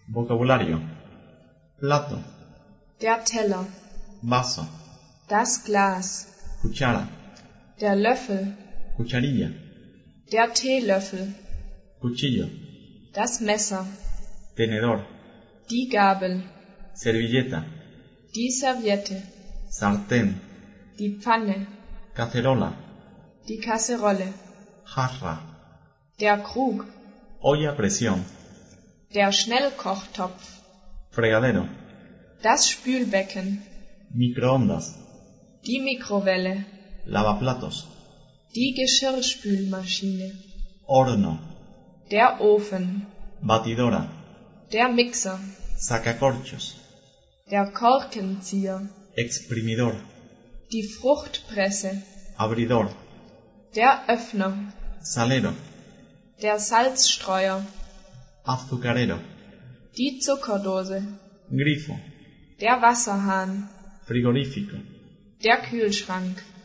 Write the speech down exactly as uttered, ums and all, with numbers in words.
Vocabulario. Plato, Der Teller, vaso, das Glas, cuchara, der Löffel, cucharilla, der Teelöffel, cuchillo, das Messer, tenedor, die Gabel, servilleta, die Serviette, sartén, die Pfanne, cacerola, die Kasserolle, jarra, der Krug, olla a presión, der Schnellkochtopf, fregadero, das Spülbecken, microondas, die Mikrowelle, lavaplatos, die Geschirrspülmaschine, horno, der Ofen, batidora, der Mixer, sacacorchos, der Korkenzieher, exprimidor, die Fruchtpresse, abridor, der Öffner, salero, der Salzstreuer, azucarero, die Zuckerdose, grifo, der Wasserhahn, frigorífico, der Kühlschrank.